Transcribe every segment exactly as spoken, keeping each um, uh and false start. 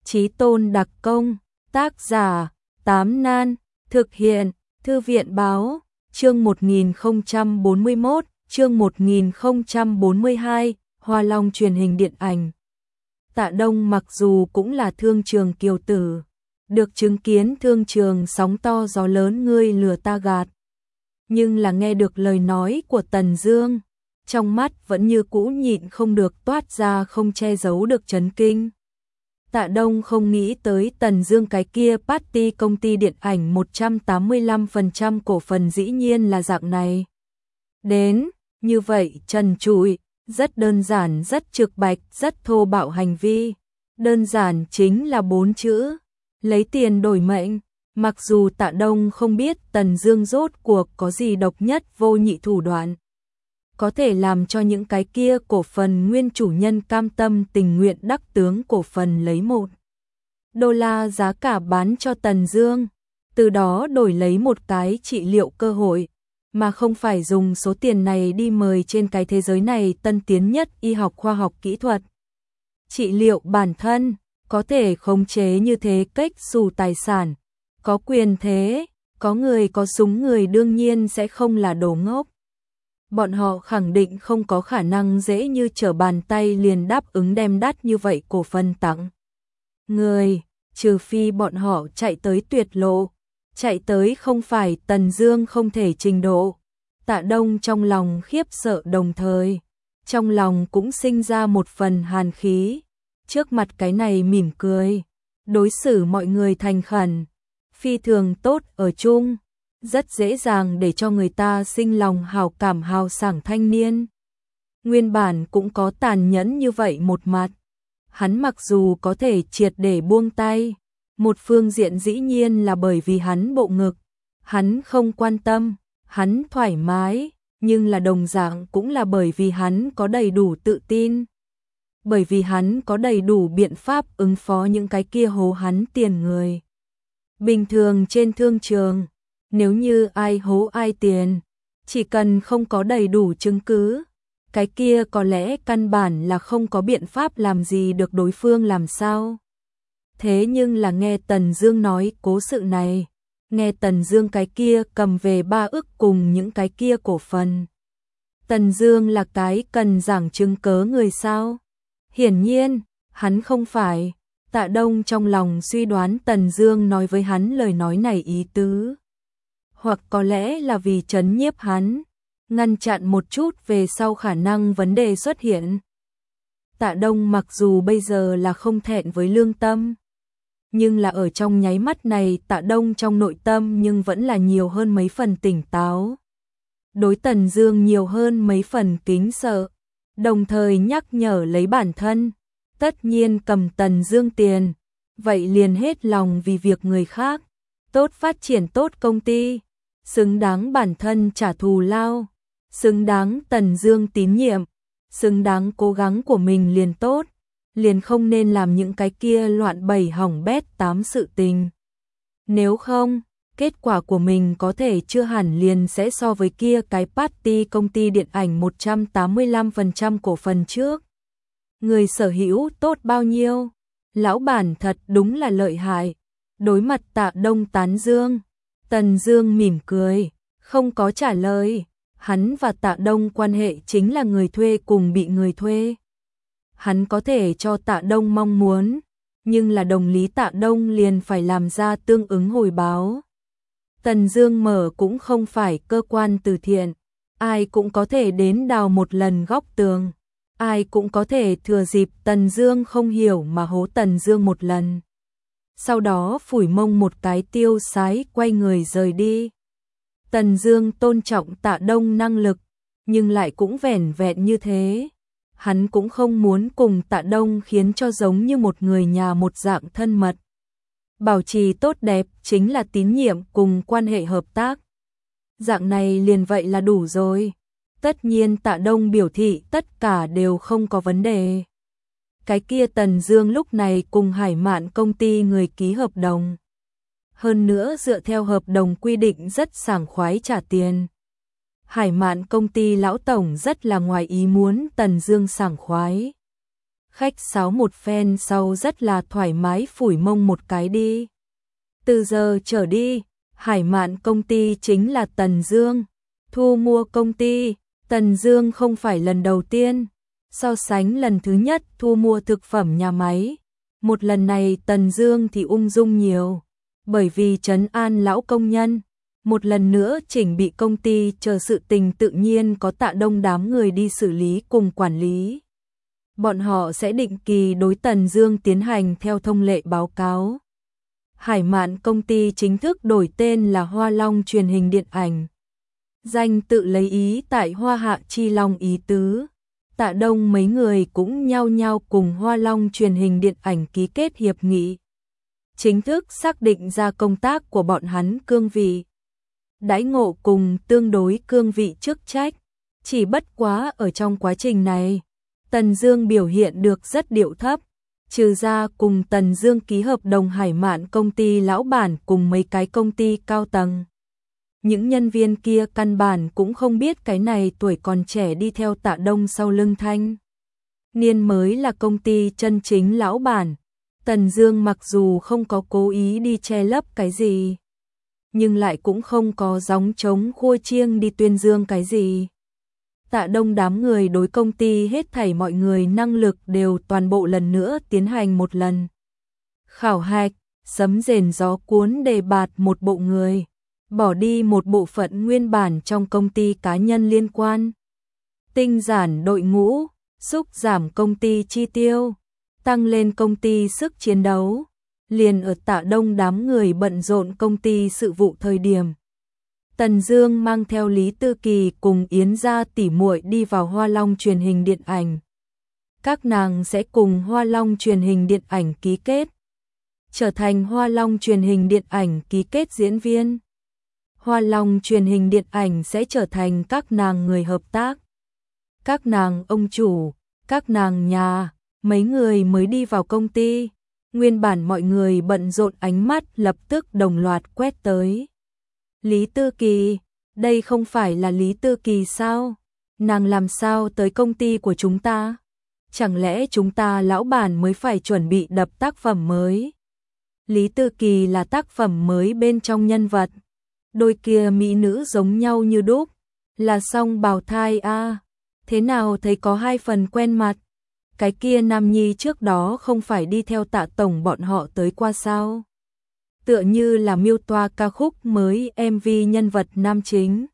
Chí Tôn đặc công, tác giả, Tám Nan, thực hiện, Thư viện báo, chương một nghìn không trăm bốn mươi mốt, chương một nghìn không trăm bốn mươi hai, Hoa Long truyền hình điện ảnh. Tạ Đông mặc dù cũng là thương trường kiều tử, được chứng kiến thương trường sóng to gió lớn ngươi lừa ta gạt, nhưng là nghe được lời nói của Tần Dương, trong mắt vẫn như cũ nhịn không được toát ra không che giấu được chấn kinh. Tạ Đông không nghĩ tới Tần Dương cái kia party công ty điện ảnh một trăm tám mươi lăm phần trăm cổ phần dĩ nhiên là dạng này. Đến, như vậy trần trụi, rất đơn giản, rất trực bạch, rất thô bạo hành vi. Đơn giản chính là bốn chữ, lấy tiền đổi mệnh. Mặc dù Tạ Đông không biết Tần Dương rốt cuộc có gì độc nhất vô nhị thủ đoạn, có thể làm cho những cái kia cổ phần nguyên chủ nhân cam tâm tình nguyện đắc tướng cổ phần lấy một đô la giá cả bán cho Tần Dương, từ đó đổi lấy một cái trị liệu cơ hội, mà không phải dùng số tiền này đi mời trên cái thế giới này tân tiến nhất y học khoa học kỹ thuật. Trị liệu bản thân, có thể khống chế như thế cách xù tài sản, có quyền thế, có người có súng người đương nhiên sẽ không là đồ ngốc. Bọn họ khẳng định không có khả năng dễ như trở bàn tay liền đáp ứng đem đắt như vậy cổ phần tặng người, trừ phi bọn họ chạy tới tuyệt lộ, chạy tới không phải Tần Dương không thể trình độ. Tạ Đông trong lòng khiếp sợ đồng thời, trong lòng cũng sinh ra một phần hàn khí, trước mặt cái này mỉm cười, đối xử mọi người thành khẩn, phi thường tốt ở chung, rất dễ dàng để cho người ta sinh lòng hào cảm hào sảng thanh niên. Nguyên bản cũng có tàn nhẫn như vậy một mặt, hắn mặc dù có thể triệt để buông tay, một phương diện dĩ nhiên là bởi vì hắn bộ ngực, hắn không quan tâm, hắn thoải mái, nhưng là đồng dạng cũng là bởi vì hắn có đầy đủ tự tin. Bởi vì hắn có đầy đủ biện pháp ứng phó những cái kia hố hắn tiền người. Bình thường trên thương trường, nếu như ai hố ai tiền, chỉ cần không có đầy đủ chứng cứ, cái kia có lẽ căn bản là không có biện pháp làm gì được đối phương làm sao. Thế nhưng là nghe Tần Dương nói cố sự này, nghe Tần Dương cái kia cầm về ba ức cùng những cái kia cổ phần. Tần Dương là cái cần giảng chứng cớ người sao? Hiển nhiên, hắn không phải. Tạ Đông trong lòng suy đoán Tần Dương nói với hắn lời nói này ý tứ, hoặc có lẽ là vì trấn nhiếp hắn, ngăn chặn một chút về sau khả năng vấn đề xuất hiện. Tạ Đông mặc dù bây giờ là không thẹn với lương tâm, nhưng là ở trong nháy mắt này Tạ Đông trong nội tâm nhưng vẫn là nhiều hơn mấy phần tỉnh táo. Đối Tần Dương nhiều hơn mấy phần kính sợ, đồng thời nhắc nhở lấy bản thân, tất nhiên cầm Tần Dương tiền, vậy liền hết lòng vì việc người khác, tốt phát triển tốt công ty, xứng đáng bản thân trả thù lao, xứng đáng Tần Dương tín nhiệm, xứng đáng cố gắng của mình liền tốt, liền không nên làm những cái kia loạn bảy hỏng bét tám sự tình. Nếu không, kết quả của mình có thể chưa hẳn liền sẽ so với kia cái party công ty điện ảnh một trăm tám mươi lăm phần trăm cổ phần trước. Người sở hữu tốt bao nhiêu? Lão bản thật đúng là lợi hại. Đối mặt Tạ Đông tán dương, Tần Dương mỉm cười, không có trả lời. Hắn và Tạ Đông quan hệ chính là người thuê cùng bị người thuê. Hắn có thể cho Tạ Đông mong muốn, nhưng là đồng lý Tạ Đông liền phải làm ra tương ứng hồi báo. Tần Dương mở cũng không phải cơ quan từ thiện, ai cũng có thể đến đào một lần góc tường, ai cũng có thể thừa dịp Tần Dương không hiểu mà hố Tần Dương một lần. Sau đó phủi mông một cái tiêu sái quay người rời đi. Tần Dương tôn trọng Tạ Đông năng lực, nhưng lại cũng vẻn vẹn như thế. Hắn cũng không muốn cùng Tạ Đông khiến cho giống như một người nhà một dạng thân mật. Bảo trì tốt đẹp chính là tín nhiệm cùng quan hệ hợp tác. Dạng này liền vậy là đủ rồi. Tất nhiên Tạ Đông biểu thị tất cả đều không có vấn đề. Cái kia Tần Dương lúc này cùng Hải Mạn công ty người ký hợp đồng. Hơn nữa dựa theo hợp đồng quy định rất sảng khoái trả tiền. Hải Mạn công ty lão tổng rất là ngoài ý muốn Tần Dương sảng khoái. khách sáo một phen sau rất là thoải mái phủi mông một cái đi. Từ giờ trở đi, Hải Mạn công ty chính là Tần Dương. Thu mua công ty, Tần Dương không phải lần đầu tiên. So sánh lần thứ nhất thu mua thực phẩm nhà máy, một lần này Tần Dương thì ung dung nhiều, bởi vì trấn an lão công nhân, một lần nữa chỉnh bị công ty chờ sự tình tự nhiên có Tạ Đông đám người đi xử lý cùng quản lý. Bọn họ sẽ định kỳ đối Tần Dương tiến hành theo thông lệ báo cáo. Hải Mạn công ty chính thức đổi tên là Hoa Long truyền hình điện ảnh. Danh tự lấy ý tại Hoa Hạ Chi Long ý tứ. Tạ Đông mấy người cũng nhao nhao cùng Hoa Long truyền hình điện ảnh ký kết hiệp nghị. Chính thức xác định ra công tác của bọn hắn cương vị. Đãi ngộ cùng tương đối cương vị chức trách. Chỉ bất quá ở trong quá trình này, Tần Dương biểu hiện được rất điệu thấp. Trừ ra cùng Tần Dương ký hợp đồng Hải Mạn công ty lão bản cùng mấy cái công ty cao tầng. Những nhân viên kia căn bản cũng không biết cái này tuổi còn trẻ đi theo Tạ Đông sau lưng thanh niên mới là công ty chân chính lão bản. Tần Dương mặc dù không có cố ý đi che lấp cái gì, nhưng lại cũng không có gióng trống khua chiêng đi tuyên dương cái gì. Tạ Đông đám người đối công ty hết thảy mọi người năng lực đều toàn bộ lần nữa tiến hành một lần khảo hạch, sấm rền gió cuốn đề bạt một bộ người, bỏ đi một bộ phận nguyên bản trong công ty cá nhân liên quan, tinh giản đội ngũ, xúc giảm công ty chi tiêu, tăng lên công ty sức chiến đấu. Liền ở Tạ Đông đám người bận rộn công ty sự vụ thời điểm, Tần Dương mang theo Lý Tư Kỳ cùng Yến gia tỷ muội đi vào Hoa Long truyền hình điện ảnh. Các nàng sẽ cùng Hoa Long truyền hình điện ảnh ký kết, trở thành Hoa Long truyền hình điện ảnh ký kết diễn viên. Hoa Long truyền hình điện ảnh sẽ trở thành các nàng người hợp tác. Các nàng ông chủ, các nàng nhà, mấy người mới đi vào công ty, nguyên bản mọi người bận rộn ánh mắt lập tức đồng loạt quét tới. Lý Tư Kỳ, đây không phải là Lý Tư Kỳ sao? Nàng làm sao tới công ty của chúng ta? Chẳng lẽ chúng ta lão bản mới phải chuẩn bị đập tác phẩm mới? Lý Tư Kỳ là tác phẩm mới bên trong nhân vật. Đôi kia mỹ nữ giống nhau như đúc, là song bào thai a. À. Thế nào thấy có hai phần quen mặt? Cái kia nam nhi trước đó không phải đi theo Tạ tổng bọn họ tới qua sao? Tựa như là miêu toa ca khúc mới em vê nhân vật nam chính.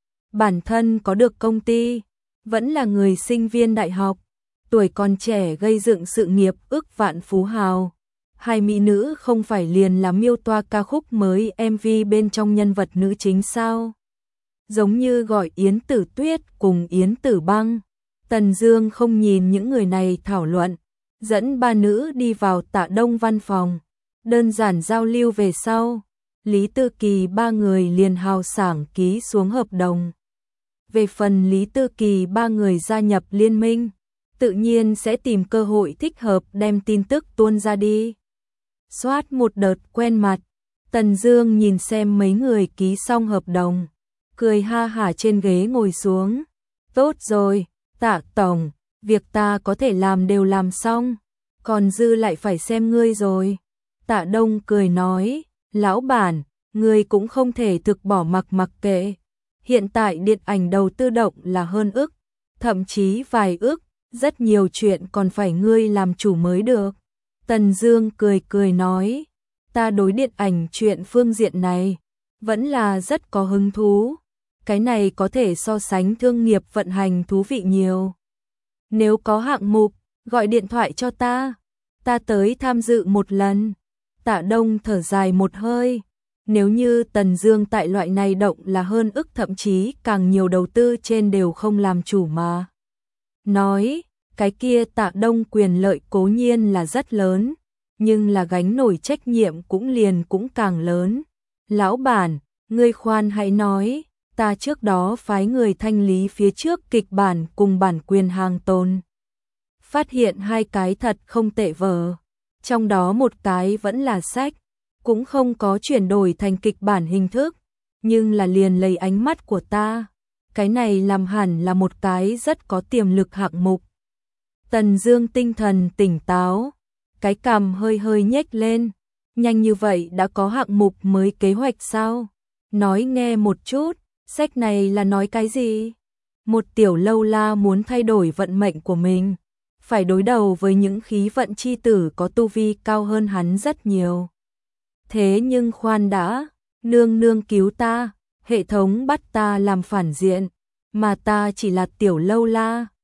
Bản thân có được công ty, vẫn là người sinh viên đại học, tuổi còn trẻ gây dựng sự nghiệp ức vạn phú hào. Hai mỹ nữ không phải liền là miêu toa ca khúc mới em vê bên trong nhân vật nữ chính sao? Giống như gọi Yến Tử Tuyết cùng Yến Tử Băng. Tần Dương không nhìn những người này thảo luận, dẫn ba nữ đi vào Tạ Đông văn phòng. Đơn giản giao lưu về sau, Lý Tư Kỳ ba người liền hào sảng ký xuống hợp đồng. Về phần Lý Tư Kỳ ba người gia nhập liên minh, tự nhiên sẽ tìm cơ hội thích hợp đem tin tức tuôn ra đi. Soát một đợt quen mặt, Tần Dương nhìn xem mấy người ký xong hợp đồng, cười ha hả trên ghế ngồi xuống. Tốt rồi, Tạ tổng, việc ta có thể làm đều làm xong, còn dư lại phải xem ngươi rồi. Tạ Đông cười nói, lão bản, ngươi cũng không thể thực bỏ mặc mặc kệ. Hiện tại điện ảnh đầu tư động là hơn ức, thậm chí vài ức, rất nhiều chuyện còn phải ngươi làm chủ mới được. Tần Dương cười cười nói, ta đối điện ảnh chuyện phương diện này, vẫn là rất có hứng thú. Cái này có thể so sánh thương nghiệp vận hành thú vị nhiều. Nếu có hạng mục, gọi điện thoại cho ta, ta tới tham dự một lần. Tạ Đông thở dài một hơi, nếu như Tần Dương tại loại này động là hơn ức thậm chí càng nhiều đầu tư trên đều không làm chủ mà. Nói, cái kia Tạ Đông quyền lợi cố nhiên là rất lớn, nhưng là gánh nổi trách nhiệm cũng liền cũng càng lớn. Lão bản, ngươi khoan hãy nói, ta trước đó phái người thanh lý phía trước kịch bản cùng bản quyền hàng tồn. Phát hiện hai cái thật không tệ vở. Trong đó một cái vẫn là sách, cũng không có chuyển đổi thành kịch bản hình thức, nhưng là liền lấy ánh mắt của ta. Cái này làm hẳn là một cái rất có tiềm lực hạng mục. Tần Dương tinh thần tỉnh táo, cái cằm hơi hơi nhếch lên, nhanh như vậy đã có hạng mục mới kế hoạch sao? Nói nghe một chút, sách này là nói cái gì? Một tiểu lâu la muốn thay đổi vận mệnh của mình, phải đối đầu với những khí vận chi tử có tu vi cao hơn hắn rất nhiều. Thế nhưng khoan đã, nương nương cứu ta, hệ thống bắt ta làm phản diện, mà ta chỉ là tiểu lâu la,